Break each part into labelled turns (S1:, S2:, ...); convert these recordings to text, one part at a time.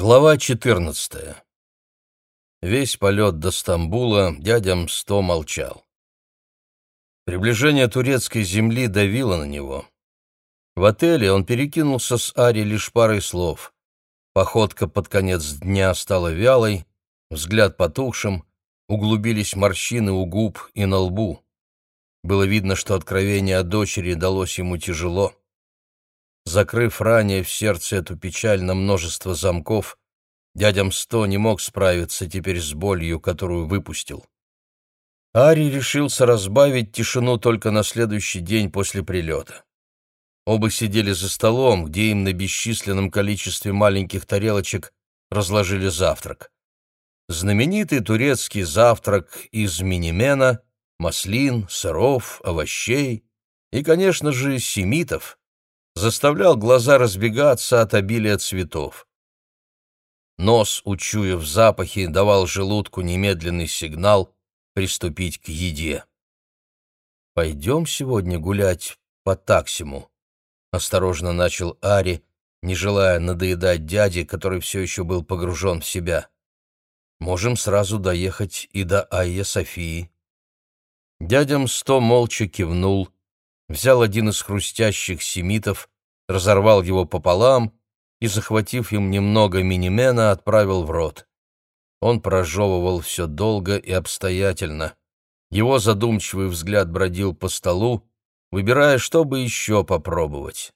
S1: Глава 14. Весь полет до Стамбула дядя Мсто молчал. Приближение турецкой земли давило на него. В отеле он перекинулся с Ари лишь парой слов. Походка под конец дня стала вялой, взгляд потухшим, углубились морщины у губ и на лбу. Было видно, что откровение о дочери далось ему тяжело. Закрыв ранее в сердце эту печаль на множество замков, дядя Мсто не мог справиться теперь с болью, которую выпустил. Ари решился разбавить тишину только на следующий день после прилета. Оба сидели за столом, где им на бесчисленном количестве маленьких тарелочек разложили завтрак. Знаменитый турецкий завтрак из минимена, маслин, сыров, овощей и, конечно же, семитов заставлял глаза разбегаться от обилия цветов. Нос, учуяв запахи, давал желудку немедленный сигнал приступить к еде. «Пойдем сегодня гулять по Таксиму», — осторожно начал Ари, не желая надоедать дяде, который все еще был погружен в себя. «Можем сразу доехать и до Айя-Софии». Дядя Мсто молча кивнул, взял один из хрустящих семитов, разорвал его пополам и, захватив им немного минимена, отправил в рот. Он прожевывал все долго и обстоятельно. Его задумчивый взгляд бродил по столу, выбирая, что бы еще попробовать.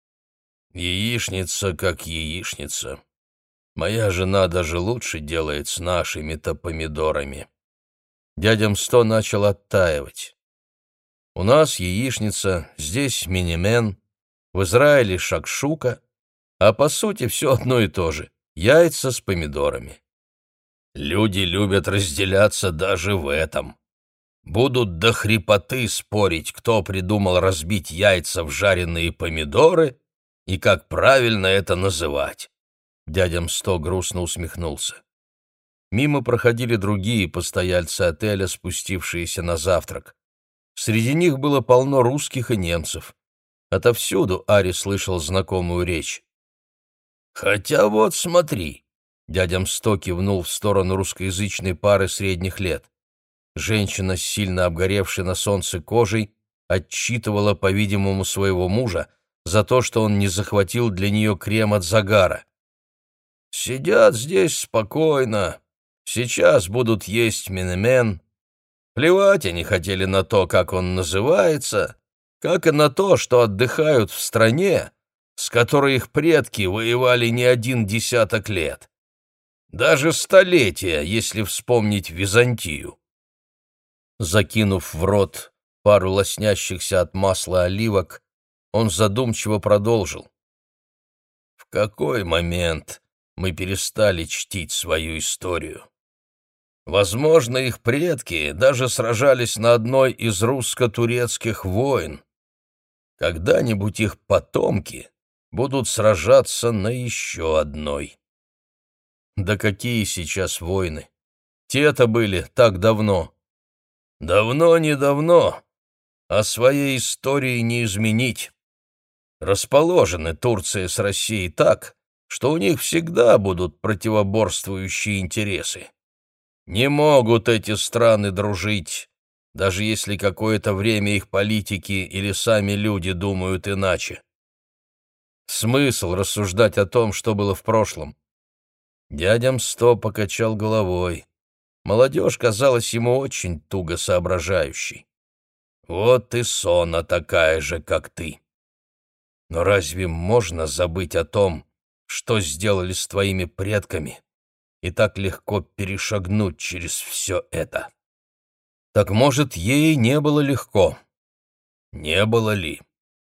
S1: «Яичница как яичница. Моя жена даже лучше делает с нашими-то помидорами». Дядя Мсто начал оттаивать. «У нас яичница, здесь минимен, в Израиле шакшука, а по сути все одно и то же — яйца с помидорами. Люди любят разделяться даже в этом. Будут до хрипоты спорить, кто придумал разбить яйца в жареные помидоры и как правильно это называть». Дядя Мсто грустно усмехнулся. Мимо проходили другие постояльцы отеля, спустившиеся на завтрак. Среди них было полно русских и немцев. Отовсюду Ари слышал знакомую речь. «Хотя вот смотри», — дядя Мсто кивнул в сторону русскоязычной пары средних лет. Женщина с сильно обгоревшей на солнце кожей отчитывала, по-видимому, своего мужа за то, что он не захватил для нее крем от загара. «Сидят здесь спокойно, сейчас будут есть минемен. Плевать они хотели на то, как он называется, как и на то, что отдыхают в стране, с которой их предки воевали не один десяток лет. Даже столетия, если вспомнить Византию». Закинув в рот пару лоснящихся от масла оливок, он задумчиво продолжил. «В какой момент мы перестали чтить свою историю? Возможно, их предки даже сражались на одной из русско-турецких войн. Когда-нибудь их потомки будут сражаться на еще одной. Да какие сейчас войны? Те-то были так давно. Давно-недавно, а своей истории не изменить. Расположены Турция с Россией так, что у них всегда будут противоборствующие интересы. Не могут эти страны дружить, даже если какое-то время их политики или сами люди думают иначе. Смысл рассуждать о том, что было в прошлом? Дядя Мсто покачал головой. Молодежь казалась ему очень туго соображающей. Вот и Сона такая же, как ты. Но разве можно забыть о том, что сделали с твоими предками, и так легко перешагнуть через все это? Так, может, ей не было легко? Не было ли?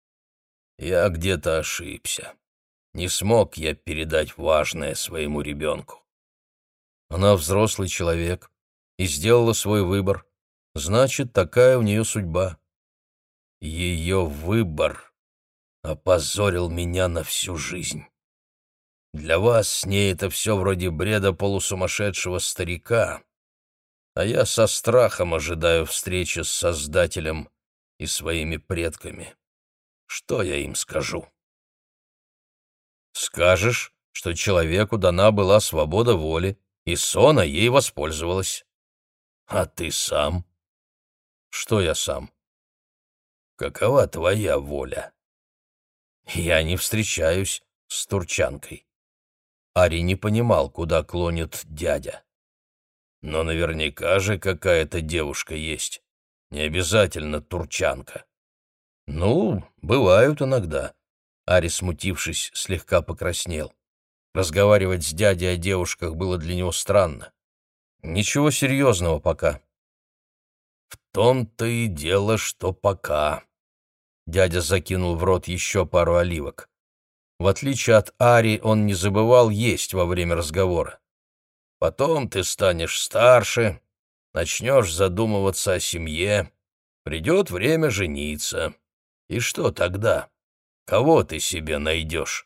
S1: Я где-то ошибся. Не смог я передать важное своему ребенку. Она взрослый человек и сделала свой выбор. Значит, такая у нее судьба. Ее выбор опозорил меня на всю жизнь. Для вас с ней это все вроде бреда полусумасшедшего старика, а я со страхом ожидаю встречи с Создателем и своими предками. Что я им скажу? Скажешь, что человеку дана была свобода воли, и Сона ей воспользовалась. А ты сам? Что я сам? Какова твоя воля? Я не встречаюсь с турчанкой. Ари не понимал, куда клонит дядя. Но наверняка же какая-то девушка есть. Не обязательно турчанка. Ну, бывают иногда. Ари, смутившись, слегка покраснел. Разговаривать с дядей о девушках было для него странно. Ничего серьезного пока. В том-то и дело, что пока. Дядя закинул в рот еще пару оливок. В отличие от Ари, он не забывал есть во время разговора. Потом ты станешь старше, начнешь задумываться о семье, придет время жениться. И что тогда? Кого ты себе найдешь?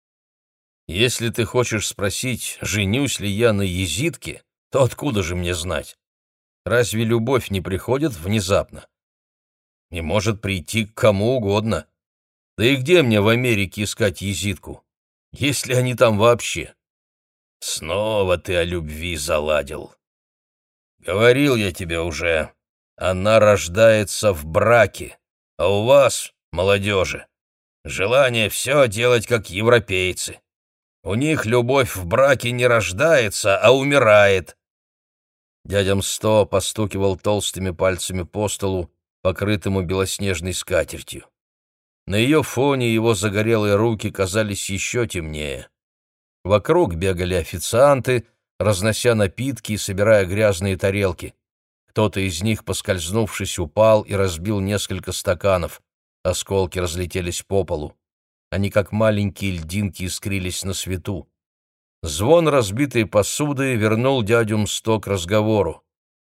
S1: Если ты хочешь спросить, женюсь ли я на езидке, то откуда же мне знать? Разве любовь не приходит внезапно? И может прийти к кому угодно. Да и где мне в Америке искать езидку? Есть ли они там вообще? Снова ты о любви заладил. Говорил я тебе уже, она рождается в браке, а у вас, молодежи, желание все делать как европейцы. У них любовь в браке не рождается, а умирает. Дядя Мсто постукивал толстыми пальцами по столу, покрытому белоснежной скатертью. На ее фоне его загорелые руки казались еще темнее. Вокруг бегали официанты, разнося напитки и собирая грязные тарелки. Кто-то из них, поскользнувшись, упал и разбил несколько стаканов. Осколки разлетелись по полу. Они, как маленькие льдинки, искрились на свету. Звон разбитой посуды вернул дядю Мсто к разговору.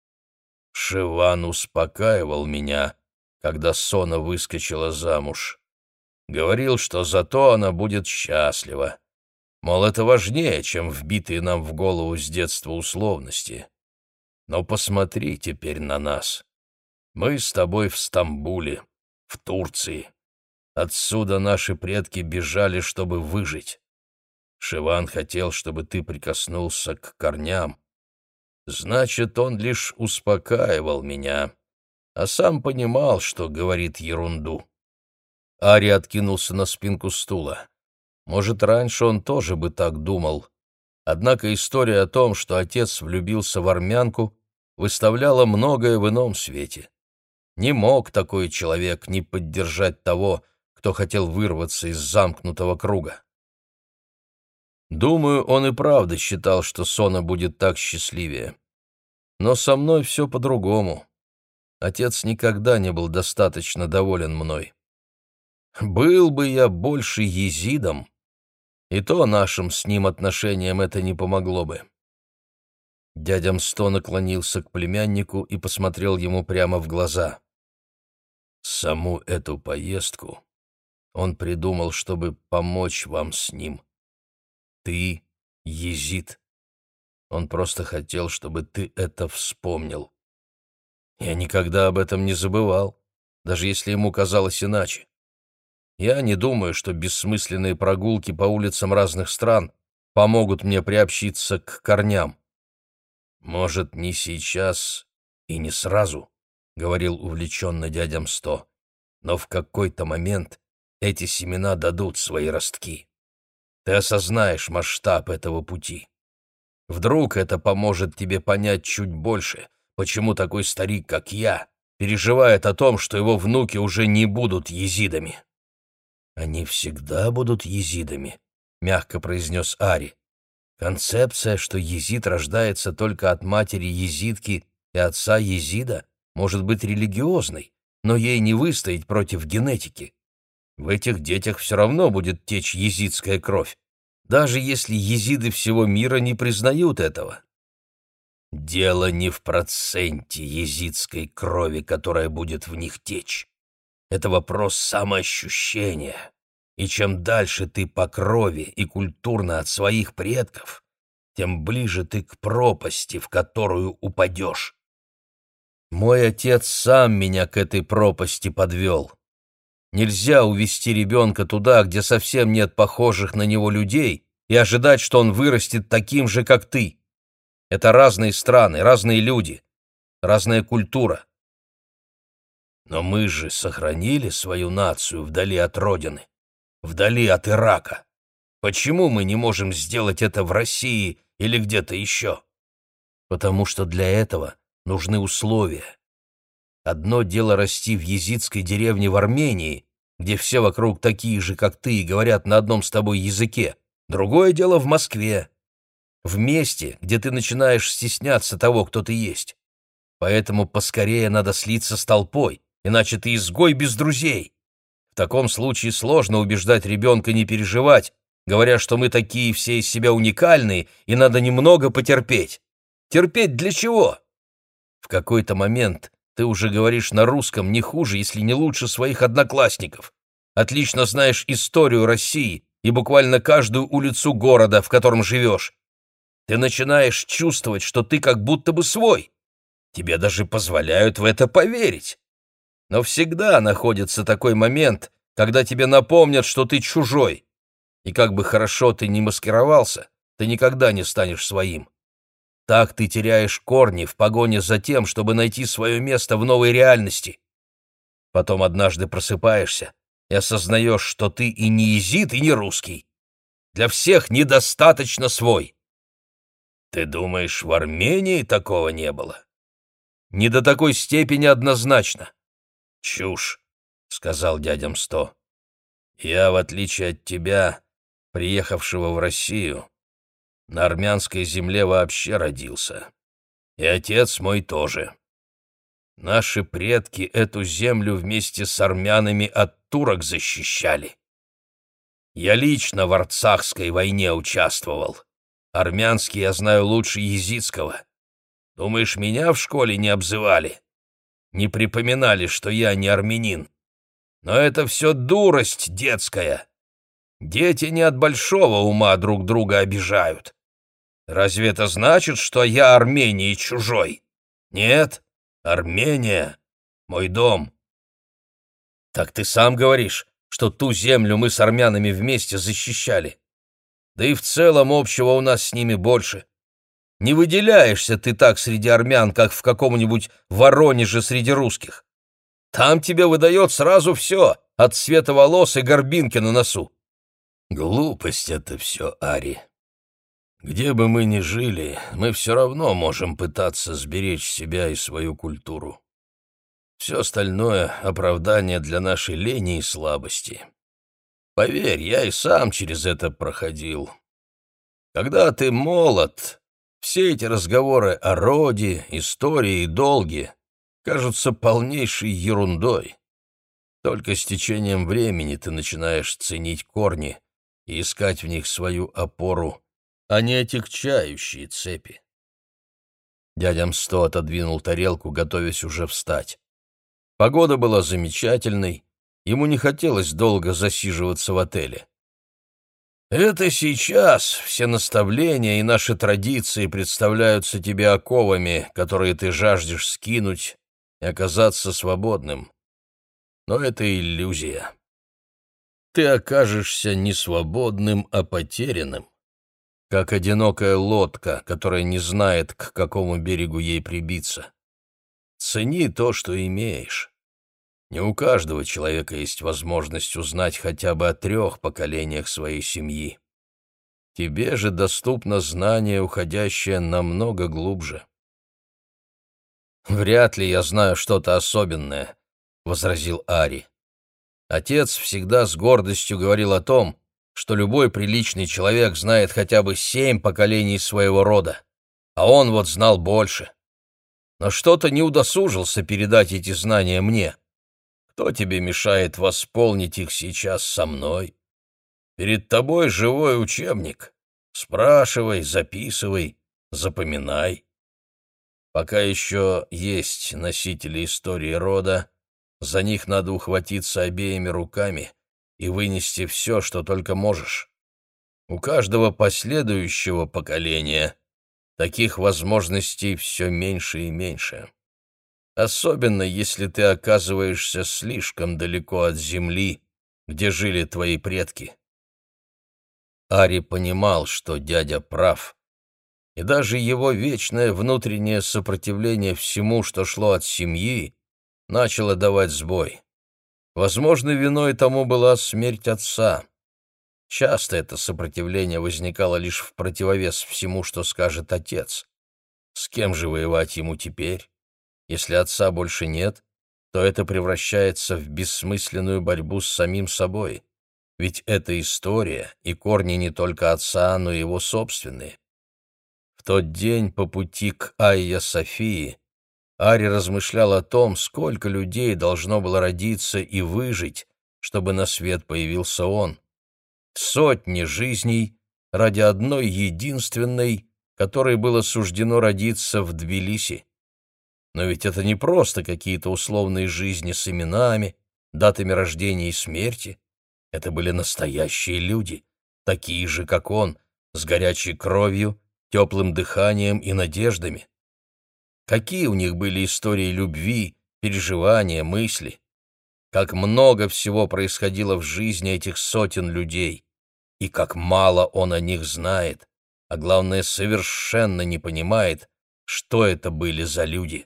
S1: Шиван успокаивал меня, когда Сона выскочила замуж. Говорил, что зато она будет счастлива. Мол, это важнее, чем вбитые нам в голову с детства условности. Но посмотри теперь на нас. Мы с тобой в Стамбуле, в Турции. Отсюда наши предки бежали, чтобы выжить. Шиван хотел, чтобы ты прикоснулся к корням. Значит, он лишь успокаивал меня, а сам понимал, что говорит ерунду. Ари откинулся на спинку стула. Может, раньше он тоже бы так думал. Однако история о том, что отец влюбился в армянку, выставляла многое в ином свете. Не мог такой человек не поддержать того, кто хотел вырваться из замкнутого круга. Думаю, он и правда считал, что Сона будет так счастливее. Но со мной все по-другому. Отец никогда не был достаточно доволен мной. Был бы я больше езидом, и то нашим с ним отношениям это не помогло бы. Дядя Мсто наклонился к племяннику и посмотрел ему прямо в глаза. Саму эту поездку он придумал, чтобы помочь вам с ним. Ты езид. Он просто хотел, чтобы ты это вспомнил. Я никогда об этом не забывал, даже если ему казалось иначе. Я не думаю, что бессмысленные прогулки по улицам разных стран помогут мне приобщиться к корням. Может, не сейчас и не сразу, — говорил увлеченно дядя Мсто, — но в какой-то момент эти семена дадут свои ростки. Ты осознаешь масштаб этого пути. Вдруг это поможет тебе понять чуть больше, почему такой старик, как я, переживает о том, что его внуки уже не будут езидами. «Они всегда будут езидами», — мягко произнес Ари. «Концепция, что езид рождается только от матери езидки и отца езида, может быть религиозной, но ей не выстоять против генетики. В этих детях все равно будет течь езидская кровь, даже если езиды всего мира не признают этого». «Дело не в проценте езидской крови, которая будет в них течь. Это вопрос самоощущения. И чем дальше ты по крови и культурно от своих предков, тем ближе ты к пропасти, в которую упадешь. Мой отец сам меня к этой пропасти подвел. Нельзя увести ребенка туда, где совсем нет похожих на него людей, и ожидать, что он вырастет таким же, как ты. Это разные страны, разные люди, разная культура. Но мы же сохранили свою нацию вдали от родины, вдали от Ирака. Почему мы не можем сделать это в России или где-то еще? Потому что для этого нужны условия. Одно дело расти в езидской деревне в Армении, где все вокруг такие же, как ты, и говорят на одном с тобой языке. Другое дело в Москве, в месте, где ты начинаешь стесняться того, кто ты есть. Поэтому поскорее надо слиться с толпой, иначе ты изгой без друзей. В таком случае сложно убеждать ребенка не переживать, говоря, что мы такие все из себя уникальные, и надо немного потерпеть. Терпеть для чего? В какой-то момент ты уже говоришь на русском не хуже, если не лучше своих одноклассников. Отлично знаешь историю России и буквально каждую улицу города, в котором живешь. Ты начинаешь чувствовать, что ты как будто бы свой. Тебе даже позволяют в это поверить. Но всегда находится такой момент, когда тебе напомнят, что ты чужой. И как бы хорошо ты ни маскировался, ты никогда не станешь своим. Так ты теряешь корни в погоне за тем, чтобы найти свое место в новой реальности. Потом однажды просыпаешься и осознаешь, что ты и не езид, и не русский. Для всех недостаточно свой. Ты думаешь, в Армении такого не было? Не до такой степени однозначно. Чушь, сказал дядя Мсто. Я, в отличие от тебя, приехавшего в Россию, на армянской земле вообще родился. И отец мой тоже. Наши предки эту землю вместе с армянами от турок защищали. Я лично в Арцахской войне участвовал. Армянский я знаю лучше езидского. Думаешь, меня в школе не обзывали? Не припоминали, что я не армянин? Но это все дурость детская. Дети не от большого ума друг друга обижают. Разве это значит, что я Армении чужой? Нет, Армения — мой дом. Так ты сам говоришь, что ту землю мы с армянами вместе защищали. Да и в целом общего у нас с ними больше. Не выделяешься ты так среди армян, как в каком-нибудь Воронеже среди русских. Там тебе выдает сразу все, от цвета волос и горбинки на носу. Глупость это все, Ари. Где бы мы ни жили, мы все равно можем пытаться сберечь себя и свою культуру. Все остальное — оправдание для нашей лени и слабости. Поверь, я и сам через это проходил. Когда ты молод, все эти разговоры о роде, истории и долге кажутся полнейшей ерундой. Только с течением времени ты начинаешь ценить корни и искать в них свою опору, а не отягчающие цепи. Дядя Мсто отодвинул тарелку, готовясь уже встать. Погода была замечательной, ему не хотелось долго засиживаться в отеле. «Это сейчас все наставления и наши традиции представляются тебе оковами, которые ты жаждешь скинуть и оказаться свободным. Но это иллюзия. Ты окажешься не свободным, а потерянным, как одинокая лодка, которая не знает, к какому берегу ей прибиться. Цени то, что имеешь. Не у каждого человека есть возможность узнать хотя бы о 3 поколениях своей семьи. Тебе же доступно знание, уходящее намного глубже. «Вряд ли я знаю что-то особенное», — возразил Ари. Отец всегда с гордостью говорил о том, что любой приличный человек знает хотя бы 7 поколений своего рода, а он вот знал больше. Но что-то не удосужился передать эти знания мне. Кто тебе мешает восполнить их сейчас со мной? Перед тобой живой учебник. Спрашивай, записывай, запоминай. Пока еще есть носители истории рода, за них надо ухватиться обеими руками и вынести все, что только можешь. У каждого последующего поколения таких возможностей все меньше и меньше. Особенно, если ты оказываешься слишком далеко от земли, где жили твои предки. Ари понимал, что дядя прав, и даже его вечное внутреннее сопротивление всему, что шло от семьи, начало давать сбой. Возможно, виной тому была смерть отца. Часто это сопротивление возникало лишь в противовес всему, что скажет отец. С кем же воевать ему теперь? Если отца больше нет, то это превращается в бессмысленную борьбу с самим собой. Ведь это история, и корни не только отца, но и его собственные. В тот день по пути к Айя Софии Ари размышлял о том, сколько людей должно было родиться и выжить, чтобы на свет появился он. Сотни жизней ради одной единственной, которой было суждено родиться в Тбилиси. Но ведь это не просто какие-то условные жизни с именами, датами рождения и смерти. Это были настоящие люди, такие же, как он, с горячей кровью, теплым дыханием и надеждами. Какие у них были истории любви, переживания, мысли. Как много всего происходило в жизни этих сотен людей, и как мало он о них знает, а главное, совершенно не понимает, что это были за люди.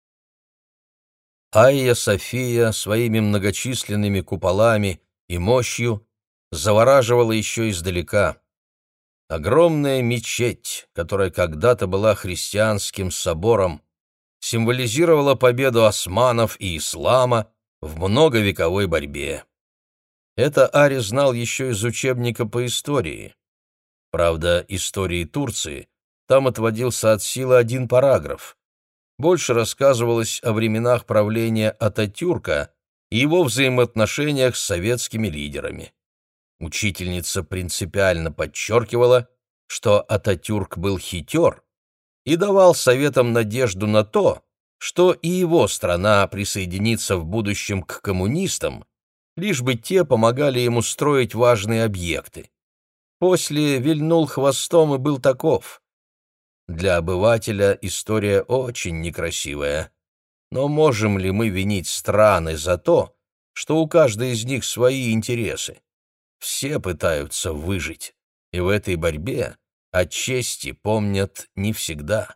S1: Айя София своими многочисленными куполами и мощью завораживала еще издалека. Огромная мечеть, которая когда-то была христианским собором, символизировала победу османов и ислама в многовековой борьбе. Это Ари знал еще из учебника по истории. Правда, истории Турции там отводился от силы один параграф. Больше рассказывалось о временах правления Ататюрка и его взаимоотношениях с советскими лидерами. Учительница принципиально подчеркивала, что Ататюрк был хитер и давал советам надежду на то, что и его страна присоединится в будущем к коммунистам, лишь бы те помогали ему строить важные объекты. После вильнул хвостом и был таков. Для обывателя история очень некрасивая. Но можем ли мы винить страны за то, что у каждой из них свои интересы? Все пытаются выжить, и в этой борьбе о чести помнят не всегда.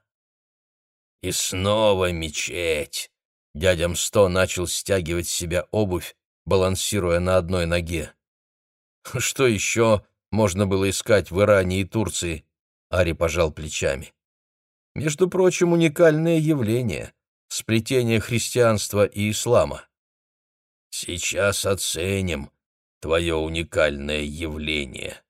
S1: И снова мечеть. Дядя Мсто начал стягивать с себя обувь, балансируя на одной ноге. Что еще можно было искать в Иране и Турции? Ари пожал плечами. Между прочим, уникальное явление — сплетение христианства и ислама. Сейчас оценим твое уникальное явление.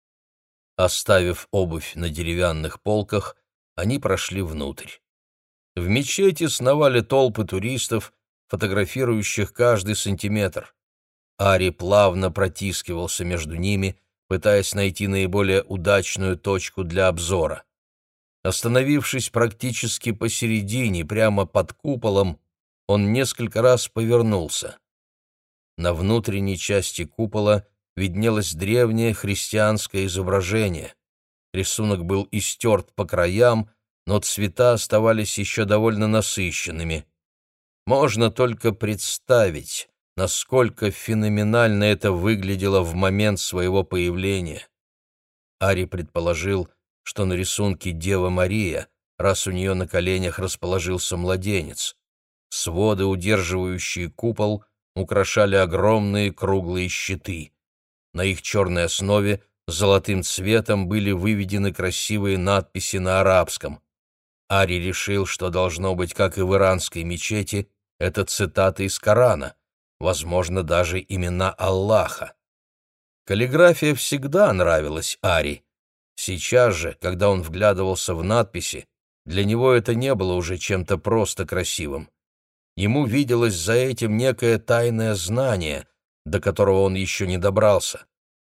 S1: Оставив обувь на деревянных полках, они прошли внутрь. В мечети сновали толпы туристов, фотографирующих каждый сантиметр. Ари плавно протискивался между ними, пытаясь найти наиболее удачную точку для обзора. Остановившись практически посередине, прямо под куполом, он несколько раз повернулся. На внутренней части купола виднелось древнее христианское изображение. Рисунок был истерт по краям, но цвета оставались еще довольно насыщенными. Можно только представить, насколько феноменально это выглядело в момент своего появления. Ари предположил, что на рисунке Дева Мария, раз у нее на коленях расположился младенец. Своды, удерживающие купол, украшали огромные круглые щиты. На их черной основе золотым цветом были выведены красивые надписи на арабском. Ари решил, что должно быть, как и в иранской мечети, это цитаты из Корана, возможно, даже имена Аллаха. Каллиграфия всегда нравилась Ари. Сейчас же, когда он вглядывался в надписи, для него это не было уже чем-то просто красивым. Ему виделось за этим некое тайное знание, до которого он еще не добрался.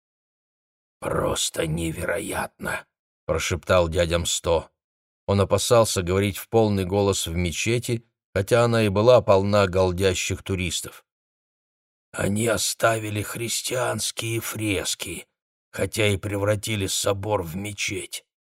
S1: «Просто невероятно!» — прошептал дядя Мсто. Он опасался говорить в полный голос в мечети, хотя она и была полна голдящих туристов. «Они оставили христианские фрески, хотя и превратили собор в мечеть.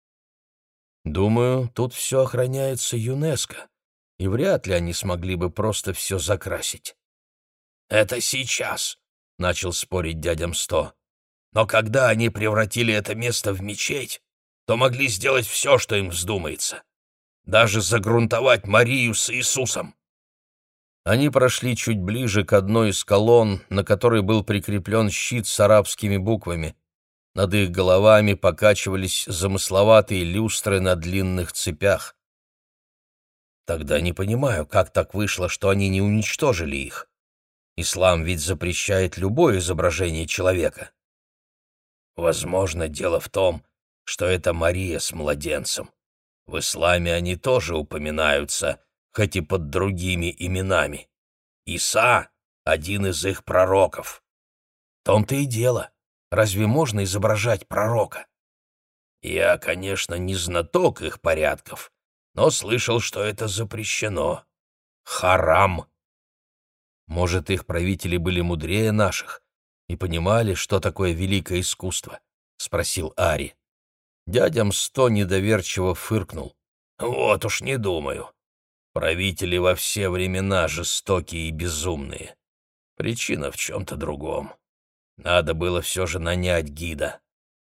S1: Думаю, тут все охраняется ЮНЕСКО, и вряд ли они смогли бы просто все закрасить». «Это сейчас», — начал спорить дядя Мсто. Но когда они превратили это место в мечеть, то могли сделать все, что им вздумается. Даже загрунтовать Марию с Иисусом. Они прошли чуть ближе к одной из колонн, на которой был прикреплен щит с арабскими буквами. Над их головами покачивались замысловатые люстры на длинных цепях. Тогда не понимаю, как так вышло, что они не уничтожили их. Ислам ведь запрещает любое изображение человека. Возможно, дело в том, что это Мария с младенцем. В исламе они тоже упоминаются, хоть и под другими именами. Иса — один из их пророков. В том-то и дело. Разве можно изображать пророка? Я, конечно, не знаток их порядков, но слышал, что это запрещено. Харам. Может, их правители были мудрее наших и понимали, что такое великое искусство? — спросил Ари. Дядя Мсто недоверчиво фыркнул. Вот уж не думаю. Правители во все времена жестокие и безумные. Причина в чем-то другом. Надо было все же нанять гида.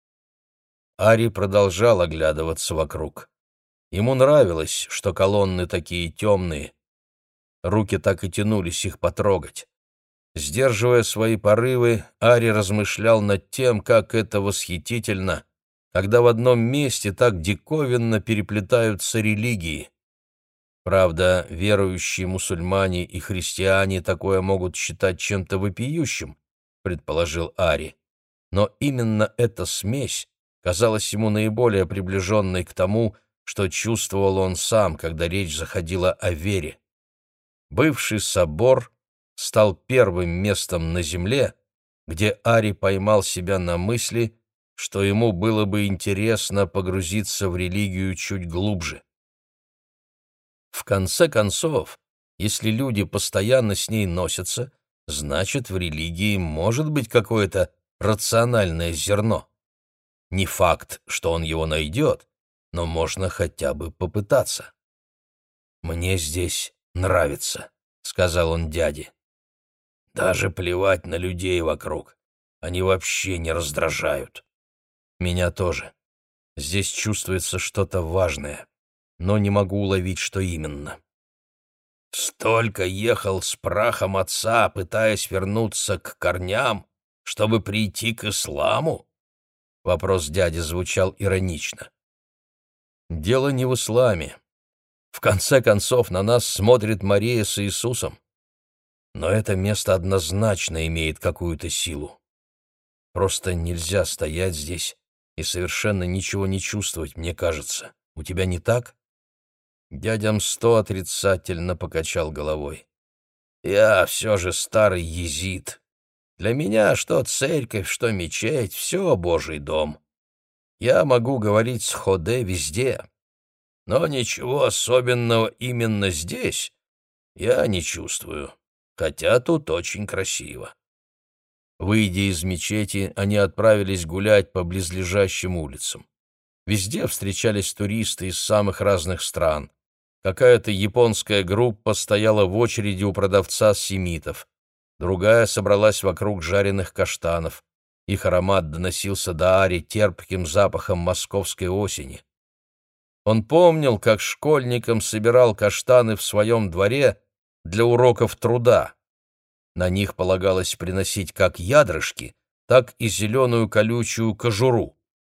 S1: Ари продолжал оглядываться вокруг. Ему нравилось, что колонны такие темные. Руки так и тянулись их потрогать. Сдерживая свои порывы, Ари размышлял над тем, как это восхитительно, когда в одном месте так диковинно переплетаются религии. Правда, верующие мусульмане и христиане такое могут считать чем-то вопиющим, предположил Ари. Но именно эта смесь казалась ему наиболее приближенной к тому, что чувствовал он сам, когда речь заходила о вере. Бывший собор стал первым местом на земле, где Ари поймал себя на мысли, что ему было бы интересно погрузиться в религию чуть глубже. В конце концов, если люди постоянно с ней носятся, значит, в религии может быть какое-то рациональное зерно. Не факт, что он его найдет, но можно хотя бы попытаться. «Мне здесь нравится», — сказал он дяде. «Даже плевать на людей вокруг. Они вообще не раздражают. Меня тоже. Здесь чувствуется что-то важное, но не могу уловить, что именно». «Столько ехал с прахом отца, пытаясь вернуться к корням, чтобы прийти к исламу?» Вопрос дяди звучал иронично. «Дело не в исламе. В конце концов, на нас смотрит Мария с Иисусом. Но это место однозначно имеет какую-то силу. Просто нельзя стоять здесь и совершенно ничего не чувствовать, мне кажется. У тебя не так?» Дядя Мсто отрицательно покачал головой. «Я все же старый езид. Для меня что церковь, что мечеть — все Божий дом. Я могу говорить с Ходе везде, но ничего особенного именно здесь я не чувствую, хотя тут очень красиво». Выйдя из мечети, они отправились гулять по близлежащим улицам. Везде встречались туристы из самых разных стран. Какая-то японская группа стояла в очереди у продавца семитов. Другая собралась вокруг жареных каштанов. Их аромат доносился до Ари терпким запахом московской осени. Он помнил, как школьником собирал каштаны в своем дворе для уроков труда. На них полагалось приносить как ядрышки, так и зеленую колючую кожуру.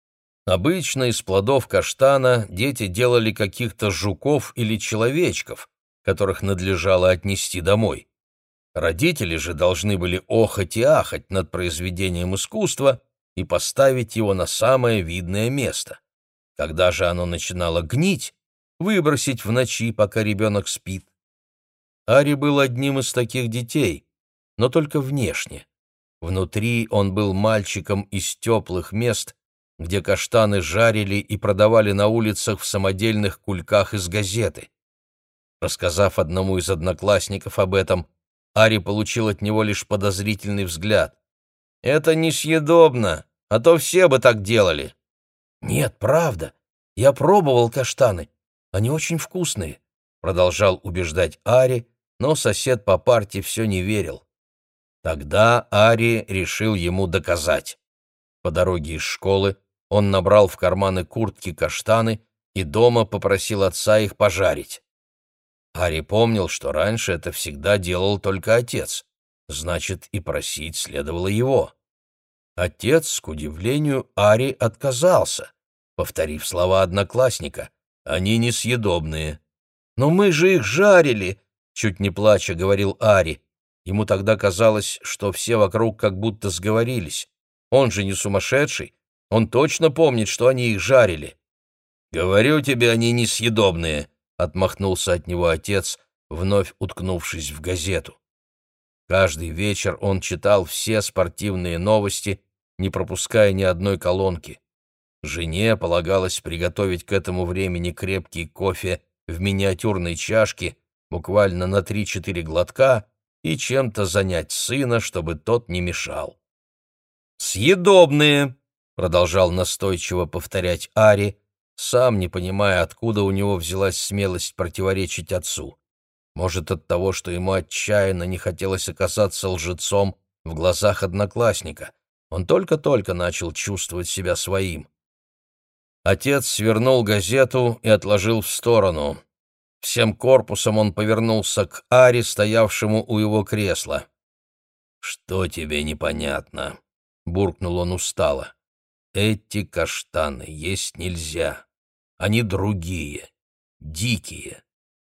S1: Обычно из плодов каштана дети делали каких-то жуков или человечков, которых надлежало отнести домой. Родители же должны были охать и ахать над произведением искусства и поставить его на самое видное место. Когда же оно начинало гнить, выбросить в ночи, пока ребенок спит. Ари был одним из таких детей, но только внешне. Внутри он был мальчиком из теплых мест, где каштаны жарили и продавали на улицах в самодельных кульках из газеты. Рассказав одному из одноклассников об этом, Ари получил от него лишь подозрительный взгляд. «Это несъедобно, а то все бы так делали». «Нет, правда, я пробовал каштаны, они очень вкусные», продолжал убеждать Ари, но сосед по парте все не верил. Тогда Ари решил ему доказать. По дороге из школы он набрал в карманы куртки каштаны и дома попросил отца их пожарить. Ари помнил, что раньше это всегда делал только отец, значит, и просить следовало его. Отец, к удивлению, Ари отказался, повторив слова одноклассника: «Они несъедобные». «Но мы же их жарили!» — чуть не плача говорил Ари. Ему тогда казалось, что все вокруг как будто сговорились. Он же не сумасшедший, он точно помнит, что они их жарили. «Говорю тебе, они несъедобные», — отмахнулся от него отец, вновь уткнувшись в газету. Каждый вечер он читал все спортивные новости, не пропуская ни одной колонки. Жене полагалось приготовить к этому времени крепкий кофе в миниатюрной чашке, буквально на 3-4 глотка, и чем-то занять сына, чтобы тот не мешал. «Съедобные», — продолжал настойчиво повторять Ари, сам не понимая, откуда у него взялась смелость противоречить отцу. Может, от того, что ему отчаянно не хотелось оказаться лжецом в глазах одноклассника. Он только-только начал чувствовать себя своим. Отец свернул газету и отложил в сторону. Всем корпусом он повернулся к Ари, стоявшему у его кресла. «Что тебе непонятно?» — буркнул он устало. «Эти каштаны есть нельзя. Они другие, дикие».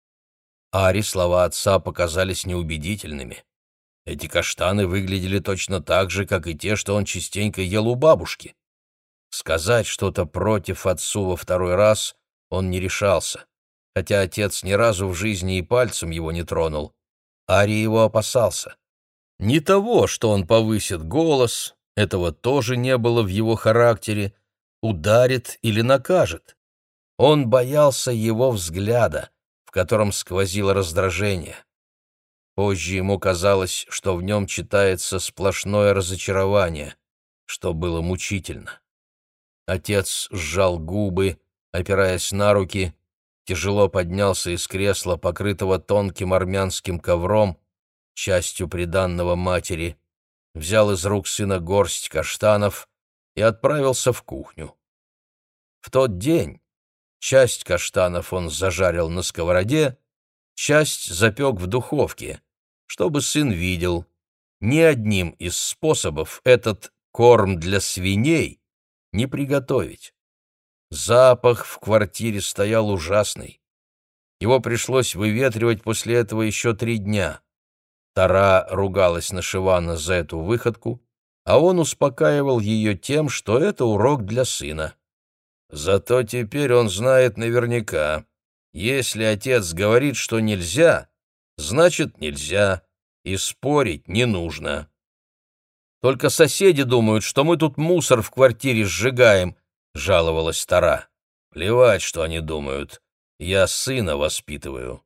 S1: Ари слова отца показались неубедительными. Эти каштаны выглядели точно так же, как и те, что он частенько ел у бабушки. Сказать что-то против отцу во второй раз он не решался, хотя отец ни разу в жизни и пальцем его не тронул. Ари его опасался. Не того, что он повысит голос, этого тоже не было в его характере, ударит или накажет. Он боялся его взгляда, в котором сквозило раздражение. Позже ему казалось, что в нем читается сплошное разочарование, что было мучительно. Отец сжал губы, опираясь на руки, тяжело поднялся из кресла, покрытого тонким армянским ковром, частью приданного матери, взял из рук сына горсть каштанов и отправился в кухню. В тот день часть каштанов он зажарил на сковороде, часть запек в духовке, чтобы сын видел. Ни одним из способов этот корм для свиней не приготовить. Запах в квартире стоял ужасный. Его пришлось выветривать после этого еще 3 дня. Тара ругалась на Шивана за эту выходку, а он успокаивал ее тем, что это урок для сына. Зато теперь он знает наверняка, если отец говорит, что нельзя, значит нельзя, и спорить не нужно. «Только соседи думают, что мы тут мусор в квартире сжигаем», — жаловалась Тара. «Плевать, что они думают. Я сына воспитываю».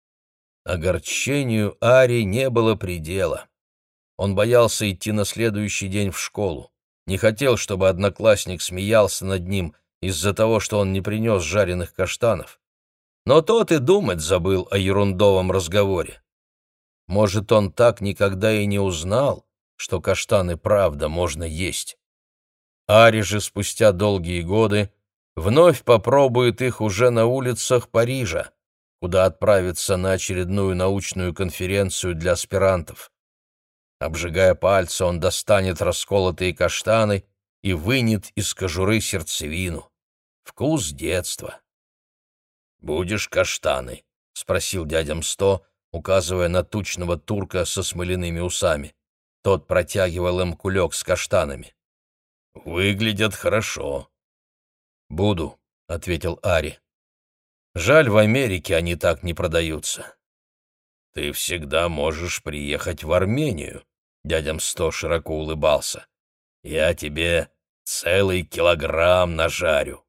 S1: Огорчению Ари не было предела. Он боялся идти на следующий день в школу. Не хотел, чтобы одноклассник смеялся над ним из-за того, что он не принес жареных каштанов. Но тот и думать забыл о ерундовом разговоре. Может, он так никогда и не узнал, что каштаны правда можно есть. Ари же спустя долгие годы вновь попробует их уже на улицах Парижа, куда отправится на очередную научную конференцию для аспирантов. Обжигая пальцы, он достанет расколотые каштаны и вынет из кожуры сердцевину. Вкус детства. «Будешь каштаны?» — спросил дядя Мсто, указывая на тучного турка со смоляными усами. Тот протягивал им кулек с каштанами. «Выглядят хорошо». «Буду», — ответил Ари. «Жаль, в Америке они так не продаются». «Ты всегда можешь приехать в Армению», — дядя Мсто широко улыбался. «Я тебе целый килограмм нажарю».